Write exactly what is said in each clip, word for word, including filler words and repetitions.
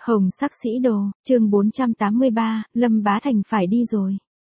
Hồng sắc sĩ đồ, chương bốn trăm tám mươi ba, Lâm Bá Thành phải đi rồi.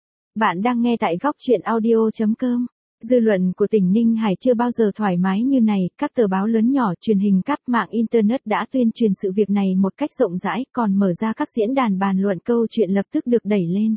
Bạn đang nghe tại góc truyện audio chấm com. Dư luận của tỉnh Ninh Hải chưa bao giờ thoải mái như này, các tờ báo lớn nhỏ, truyền hình cáp, mạng Internet đã tuyên truyền sự việc này một cách rộng rãi, còn mở ra các diễn đàn bàn luận, câu chuyện lập tức được đẩy lên.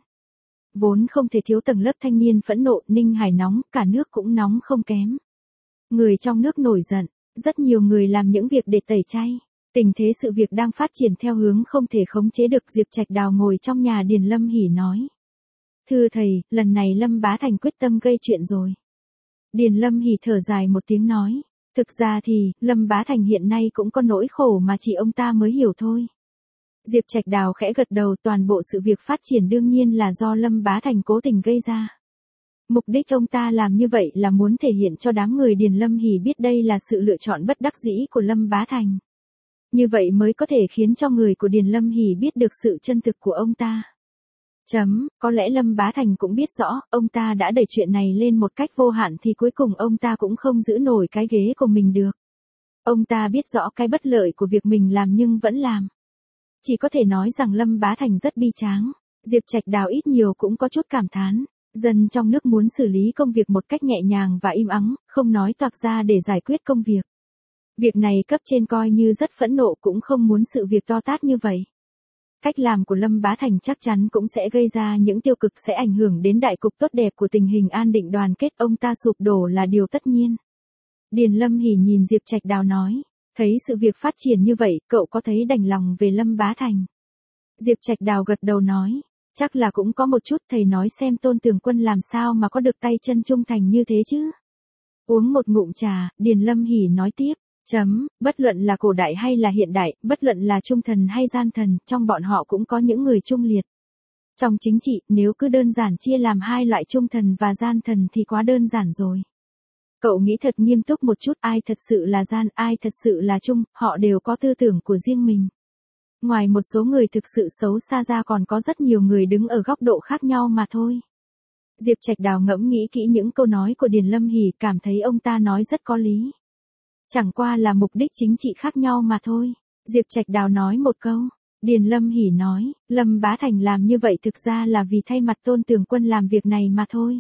Vốn không thể thiếu tầng lớp thanh niên phẫn nộ, Ninh Hải nóng, cả nước cũng nóng không kém. Người trong nước nổi giận, rất nhiều người làm những việc để tẩy chay. Tình thế sự việc đang phát triển theo hướng không thể khống chế được. Diệp Trạch Đào ngồi trong nhà Điền Lâm Hỷ nói. Thưa thầy, lần này Lâm Bá Thành quyết tâm gây chuyện rồi. Điền Lâm Hỷ thở dài một tiếng nói. Thực ra thì, Lâm Bá Thành hiện nay cũng có nỗi khổ mà chỉ ông ta mới hiểu thôi. Diệp Trạch Đào khẽ gật đầu, toàn bộ sự việc phát triển đương nhiên là do Lâm Bá Thành cố tình gây ra. Mục đích ông ta làm như vậy là muốn thể hiện cho đám người Điền Lâm Hỷ biết đây là sự lựa chọn bất đắc dĩ của Lâm Bá Thành. Như vậy mới có thể khiến cho người của Điền Lâm Hỷ biết được sự chân thực của ông ta. Chấm, có lẽ Lâm Bá Thành cũng biết rõ, ông ta đã đẩy chuyện này lên một cách vô hạn thì cuối cùng ông ta cũng không giữ nổi cái ghế của mình được. Ông ta biết rõ cái bất lợi của việc mình làm nhưng vẫn làm. Chỉ có thể nói rằng Lâm Bá Thành rất bi tráng. Diệp Trạch Đào ít nhiều cũng có chút cảm thán. Dân trong nước muốn xử lý công việc một cách nhẹ nhàng và im ắng, không nói toạc ra để giải quyết công việc. Việc này cấp trên coi như rất phẫn nộ, cũng không muốn sự việc to tát như vậy. Cách làm của Lâm Bá Thành chắc chắn cũng sẽ gây ra những tiêu cực, sẽ ảnh hưởng đến đại cục tốt đẹp của tình hình an định đoàn kết, ông ta sụp đổ là điều tất nhiên. Điền Lâm Hỷ nhìn Diệp Trạch Đào nói, thấy sự việc phát triển như vậy, cậu có thấy đành lòng về Lâm Bá Thành? Diệp Trạch Đào gật đầu nói, chắc là cũng có một chút. Thầy nói xem Tôn Tường Quân làm sao mà có được tay chân trung thành như thế chứ? Uống một ngụm trà, Điền Lâm Hỷ nói tiếp. Chấm, bất luận là cổ đại hay là hiện đại, bất luận là trung thần hay gian thần, trong bọn họ cũng có những người trung liệt. Trong chính trị, nếu cứ đơn giản chia làm hai loại trung thần và gian thần thì quá đơn giản rồi. Cậu nghĩ thật nghiêm túc một chút, ai thật sự là gian, ai thật sự là trung, họ đều có tư tưởng của riêng mình. Ngoài một số người thực sự xấu xa ra còn có rất nhiều người đứng ở góc độ khác nhau mà thôi. Diệp Trạch Đào ngẫm nghĩ kỹ những câu nói của Điền Lâm Hỷ, cảm thấy ông ta nói rất có lý. Chẳng qua là mục đích chính trị khác nhau mà thôi. Diệp Trạch Đào nói một câu. Điền Lâm Hỷ nói, Lâm Bá Thành làm như vậy thực ra là vì thay mặt Tôn Tường Quân làm việc này mà thôi.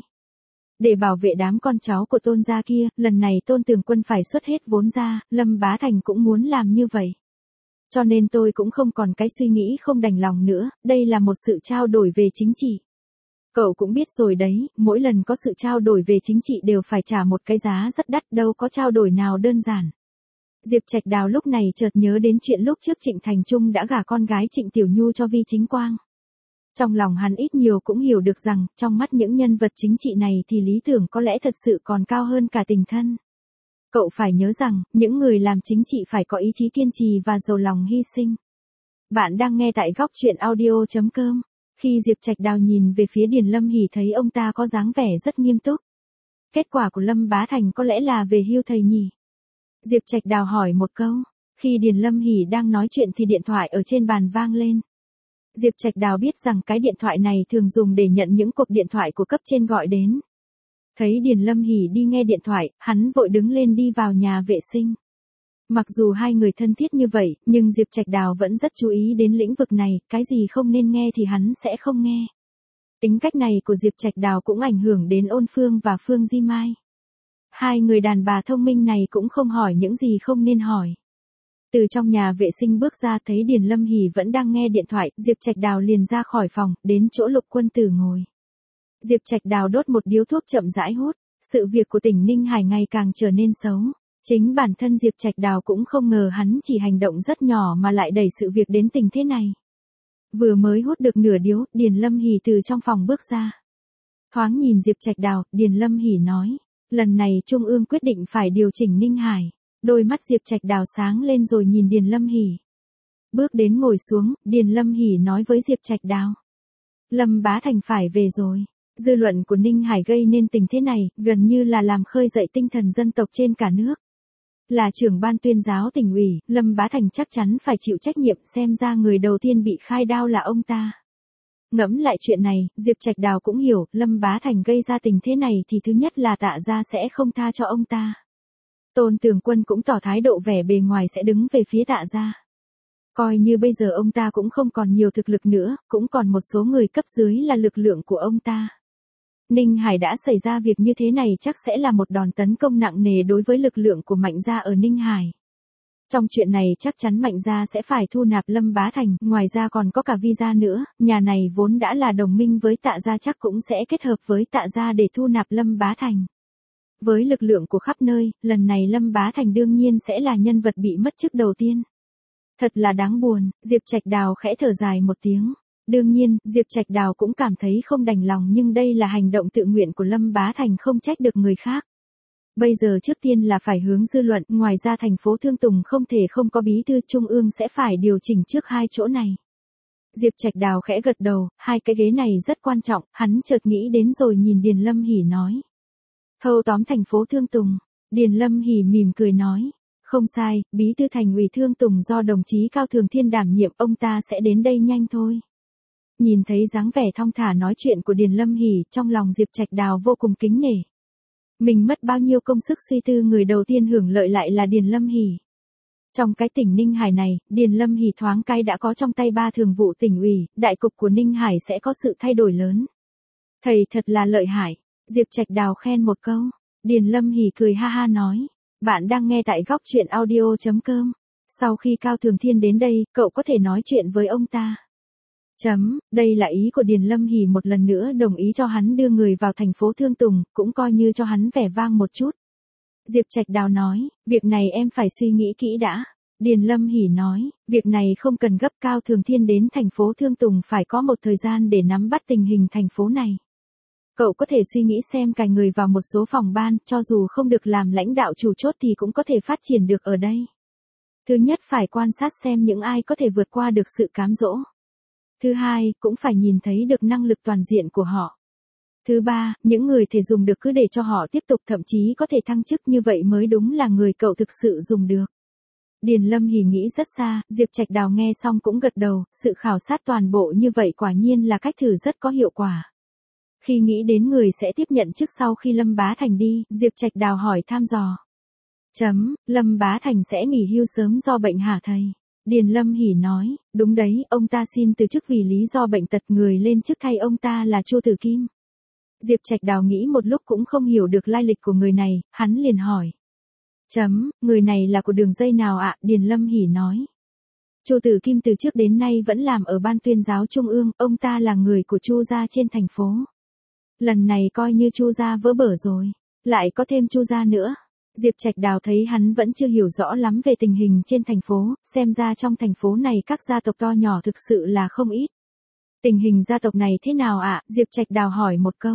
Để bảo vệ đám con cháu của Tôn gia kia, lần này Tôn Tường Quân phải xuất hết vốn ra, Lâm Bá Thành cũng muốn làm như vậy. Cho nên tôi cũng không còn cái suy nghĩ không đành lòng nữa, đây là một sự trao đổi về chính trị. Cậu cũng biết rồi đấy, mỗi lần có sự trao đổi về chính trị đều phải trả một cái giá rất đắt, đâu có trao đổi nào đơn giản. Diệp Trạch Đào lúc này chợt nhớ đến chuyện lúc trước Trịnh Thành Trung đã gả con gái Trịnh Tiểu Nhu cho Vi Chính Quang. Trong lòng hắn ít nhiều cũng hiểu được rằng, trong mắt những nhân vật chính trị này thì lý tưởng có lẽ thật sự còn cao hơn cả tình thân. Cậu phải nhớ rằng, những người làm chính trị phải có ý chí kiên trì và giàu lòng hy sinh. Bạn đang nghe tại góc truyện audio chấm com. Khi Diệp Trạch Đào nhìn về phía Điền Lâm Hỷ thấy ông ta có dáng vẻ rất nghiêm túc. Kết quả của Lâm Bá Thành có lẽ là về hưu thầy nhỉ? Diệp Trạch Đào hỏi một câu. Khi Điền Lâm Hỷ đang nói chuyện thì điện thoại ở trên bàn vang lên. Diệp Trạch Đào biết rằng cái điện thoại này thường dùng để nhận những cuộc điện thoại của cấp trên gọi đến. Thấy Điền Lâm Hỷ đi nghe điện thoại, hắn vội đứng lên đi vào nhà vệ sinh. Mặc dù hai người thân thiết như vậy, nhưng Diệp Trạch Đào vẫn rất chú ý đến lĩnh vực này, cái gì không nên nghe thì hắn sẽ không nghe. Tính cách này của Diệp Trạch Đào cũng ảnh hưởng đến Ôn Phương và Phương Di Mai. Hai người đàn bà thông minh này cũng không hỏi những gì không nên hỏi. Từ trong nhà vệ sinh bước ra thấy Điền Lâm Hỷ vẫn đang nghe điện thoại, Diệp Trạch Đào liền ra khỏi phòng, đến chỗ Lục Quân Tử ngồi. Diệp Trạch Đào đốt một điếu thuốc chậm rãi hút, sự việc của tỉnh Ninh Hải ngày càng trở nên xấu. Chính bản thân Diệp Trạch Đào cũng không ngờ hắn chỉ hành động rất nhỏ mà lại đẩy sự việc đến tình thế này. Vừa mới hút được nửa điếu, Điền Lâm Hỷ từ trong phòng bước ra. Thoáng nhìn Diệp Trạch Đào, Điền Lâm Hỷ nói, lần này Trung ương quyết định phải điều chỉnh Ninh Hải. Đôi mắt Diệp Trạch Đào sáng lên rồi nhìn Điền Lâm Hỷ. Bước đến ngồi xuống, Điền Lâm Hỷ nói với Diệp Trạch Đào. Lâm Bá Thành phải về rồi. Dư luận của Ninh Hải gây nên tình thế này, gần như là làm khơi dậy tinh thần dân tộc trên cả nước. Là trưởng ban tuyên giáo tỉnh ủy, Lâm Bá Thành chắc chắn phải chịu trách nhiệm, xem ra người đầu tiên bị khai đao là ông ta. Ngẫm lại chuyện này, Diệp Trạch Đào cũng hiểu, Lâm Bá Thành gây ra tình thế này thì thứ nhất là Tạ gia sẽ không tha cho ông ta. Tôn Tường Quân cũng tỏ thái độ vẻ bề ngoài sẽ đứng về phía Tạ gia. Coi như bây giờ ông ta cũng không còn nhiều thực lực nữa, cũng còn một số người cấp dưới là lực lượng của ông ta. Ninh Hải đã xảy ra việc như thế này chắc sẽ là một đòn tấn công nặng nề đối với lực lượng của Mạnh gia ở Ninh Hải. Trong chuyện này chắc chắn Mạnh gia sẽ phải thu nạp Lâm Bá Thành, ngoài ra còn có cả Vi gia nữa, nhà này vốn đã là đồng minh với Tạ gia chắc cũng sẽ kết hợp với Tạ gia để thu nạp Lâm Bá Thành. Với lực lượng của khắp nơi, lần này Lâm Bá Thành đương nhiên sẽ là nhân vật bị mất chức đầu tiên. Thật là đáng buồn, Diệp Trạch Đào khẽ thở dài một tiếng. Đương nhiên, Diệp Trạch Đào cũng cảm thấy không đành lòng nhưng đây là hành động tự nguyện của Lâm Bá Thành không trách được người khác. Bây giờ trước tiên là phải hướng dư luận, ngoài ra thành phố Thương Tùng không thể không có bí thư trung ương sẽ phải điều chỉnh trước hai chỗ này. Diệp Trạch Đào khẽ gật đầu, hai cái ghế này rất quan trọng, hắn chợt nghĩ đến rồi nhìn Điền Lâm Hỷ nói. Thâu tóm thành phố Thương Tùng, Điền Lâm Hỷ mỉm cười nói. Không sai, bí thư thành ủy Thương Tùng do đồng chí Cao Thường Thiên đảm nhiệm, ông ta sẽ đến đây nhanh thôi. Nhìn thấy dáng vẻ thong thả nói chuyện của Điền Lâm Hỷ, trong lòng Diệp Trạch Đào vô cùng kính nể. Mình mất bao nhiêu công sức suy tư, người đầu tiên hưởng lợi lại là Điền Lâm Hỷ. Trong cái tỉnh Ninh Hải này, Điền Lâm Hỷ thoáng cái đã có trong tay ba thường vụ tỉnh ủy, đại cục của Ninh Hải sẽ có sự thay đổi lớn. Thầy thật là lợi hại, Diệp Trạch Đào khen một câu. Điền Lâm Hỷ cười ha ha nói. Bạn đang nghe tại góc truyện audio chấm com. Sau khi Cao Thường Thiên đến đây, cậu có thể nói chuyện với ông ta. Chấm, đây là ý của Điền Lâm Hỷ một lần nữa đồng ý cho hắn đưa người vào thành phố Thương Tùng, cũng coi như cho hắn vẻ vang một chút. Diệp Trạch Đào nói, việc này em phải suy nghĩ kỹ đã. Điền Lâm Hỷ nói, việc này không cần gấp, Cao Thường Thiên đến thành phố Thương Tùng phải có một thời gian để nắm bắt tình hình thành phố này. Cậu có thể suy nghĩ xem cài người vào một số phòng ban, cho dù không được làm lãnh đạo chủ chốt thì cũng có thể phát triển được ở đây. Thứ nhất phải quan sát xem những ai có thể vượt qua được sự cám dỗ. Thứ hai, cũng phải nhìn thấy được năng lực toàn diện của họ. Thứ ba, những người thể dùng được cứ để cho họ tiếp tục, thậm chí có thể thăng chức, như vậy mới đúng là người cậu thực sự dùng được. Điền Lâm Hỷ nghĩ rất xa, Diệp Trạch Đào nghe xong cũng gật đầu, sự khảo sát toàn bộ như vậy quả nhiên là cách thử rất có hiệu quả. Khi nghĩ đến người sẽ tiếp nhận chức sau khi Lâm Bá Thành đi, Diệp Trạch Đào hỏi thăm dò. Chấm, Lâm Bá Thành sẽ nghỉ hưu sớm do bệnh hả thầy? Điền Lâm Hỷ nói, đúng đấy, ông ta xin từ chức vì lý do bệnh tật, người lên chức thay ông ta là Chu Tử Kim. Diệp Trạch Đào nghĩ một lúc cũng không hiểu được lai lịch của người này, hắn liền hỏi. Chấm, người này là của đường dây nào ạ? Điền Lâm Hỷ nói. Chu Tử Kim từ trước đến nay vẫn làm ở ban tuyên giáo trung ương, ông ta là người của Chu gia trên thành phố. Lần này coi như Chu gia vỡ bở rồi, lại có thêm Chu gia nữa. Diệp Trạch Đào thấy hắn vẫn chưa hiểu rõ lắm về tình hình trên thành phố, xem ra trong thành phố này các gia tộc to nhỏ thực sự là không ít. Tình hình gia tộc này thế nào ạ? Diệp Trạch Đào hỏi một câu.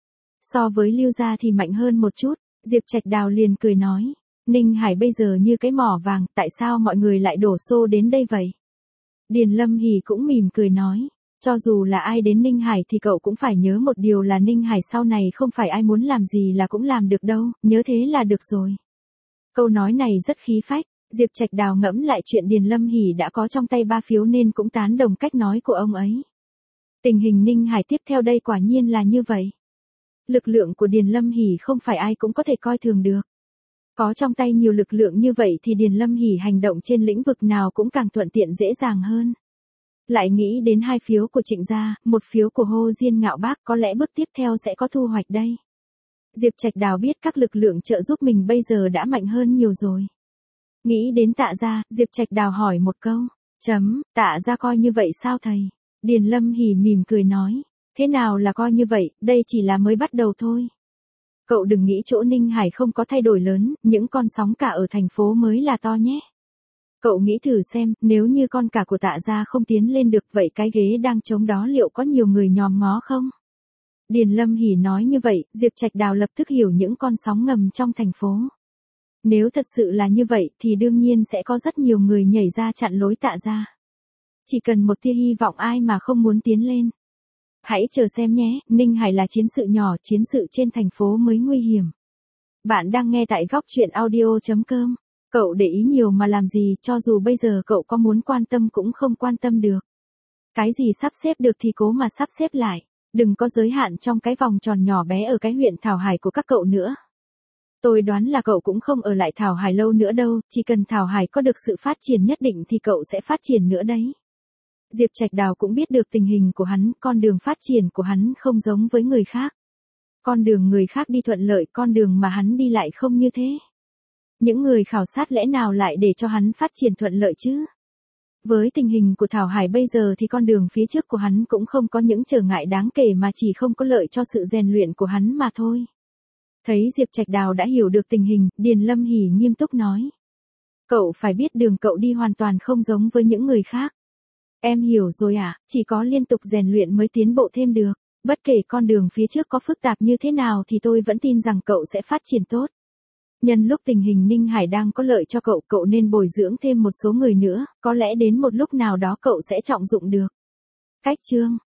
So với Lưu gia thì mạnh hơn một chút, Diệp Trạch Đào liền cười nói. Ninh Hải bây giờ như cái mỏ vàng, tại sao mọi người lại đổ xô đến đây vậy? Điền Lâm Hỷ cũng mỉm cười nói. Cho dù là ai đến Ninh Hải thì cậu cũng phải nhớ một điều là Ninh Hải sau này không phải ai muốn làm gì là cũng làm được đâu, nhớ thế là được rồi. Câu nói này rất khí phách, Diệp Trạch Đào ngẫm lại chuyện Điền Lâm Hỷ đã có trong tay ba phiếu nên cũng tán đồng cách nói của ông ấy. Tình hình Ninh Hải tiếp theo đây quả nhiên là như vậy. Lực lượng của Điền Lâm Hỷ không phải ai cũng có thể coi thường được. Có trong tay nhiều lực lượng như vậy thì Điền Lâm Hỷ hành động trên lĩnh vực nào cũng càng thuận tiện dễ dàng hơn. Lại nghĩ đến hai phiếu của Trịnh gia, một phiếu của Hồ Diên Ngạo Bác, có lẽ bước tiếp theo sẽ có thu hoạch đây. Diệp Trạch Đào biết các lực lượng trợ giúp mình bây giờ đã mạnh hơn nhiều rồi. Nghĩ đến Tạ gia, Diệp Trạch Đào hỏi một câu. Chấm, Tạ gia coi như vậy sao thầy? Điền Lâm Hỷ mỉm cười nói. Thế nào là coi như vậy, đây chỉ là mới bắt đầu thôi. Cậu đừng nghĩ chỗ Ninh Hải không có thay đổi lớn, những con sóng cả ở thành phố mới là to nhé. Cậu nghĩ thử xem, nếu như con cả của Tạ gia không tiến lên được, vậy cái ghế đang trống đó liệu có nhiều người nhòm ngó không? Điền Lâm Hỷ nói như vậy, Diệp Trạch Đào lập tức hiểu những con sóng ngầm trong thành phố. Nếu thật sự là như vậy thì đương nhiên sẽ có rất nhiều người nhảy ra chặn lối Tạ gia. Chỉ cần một tia hy vọng, ai mà không muốn tiến lên. Hãy chờ xem nhé, Ninh Hải là chiến sự nhỏ, chiến sự trên thành phố mới nguy hiểm. Bạn đang nghe tại góc truyện audio chấm com. Cậu để ý nhiều mà làm gì, cho dù bây giờ cậu có muốn quan tâm cũng không quan tâm được. Cái gì sắp xếp được thì cố mà sắp xếp lại, đừng có giới hạn trong cái vòng tròn nhỏ bé ở cái huyện Thảo Hải của các cậu nữa. Tôi đoán là cậu cũng không ở lại Thảo Hải lâu nữa đâu, chỉ cần Thảo Hải có được sự phát triển nhất định thì cậu sẽ phát triển nữa đấy. Diệp Trạch Đào cũng biết được tình hình của hắn, con đường phát triển của hắn không giống với người khác. Con đường người khác đi thuận lợi, con đường mà hắn đi lại không như thế. Những người khảo sát lẽ nào lại để cho hắn phát triển thuận lợi chứ? Với tình hình của Thảo Hải bây giờ thì con đường phía trước của hắn cũng không có những trở ngại đáng kể mà chỉ không có lợi cho sự rèn luyện của hắn mà thôi. Thấy Diệp Trạch Đào đã hiểu được tình hình, Điền Lâm Hỷ nghiêm túc nói. Cậu phải biết đường cậu đi hoàn toàn không giống với những người khác. Em hiểu rồi ạ, à, chỉ có liên tục rèn luyện mới tiến bộ thêm được. Bất kể con đường phía trước có phức tạp như thế nào thì tôi vẫn tin rằng cậu sẽ phát triển tốt. Nhân lúc tình hình Ninh Hải đang có lợi cho cậu, cậu nên bồi dưỡng thêm một số người nữa, có lẽ đến một lúc nào đó cậu sẽ trọng dụng được. Cách chương